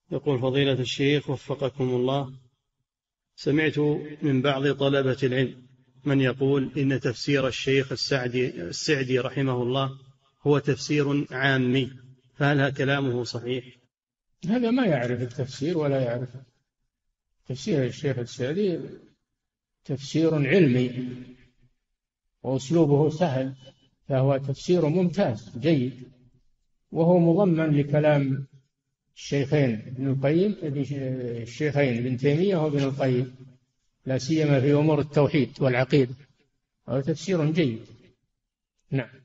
يقول فضيلة الشيخ وفقكم الله، سمعت من بعض طلبة العلم من يقول إن تفسير الشيخ السعدي رحمه الله هو تفسير عامي، فهل كلامه صحيح؟ هذا ما يعرف التفسير ولا يعرف. تفسير الشيخ السعدي تفسير علمي وأسلوبه سهل، فهو تفسير ممتاز جيد، وهو مضمن لكلام الشيخين ابن القيم، الشيخين ابن تيمية وابن القيم، لا سيما في أمور التوحيد والعقيدة، هو تفسير جيد. نعم.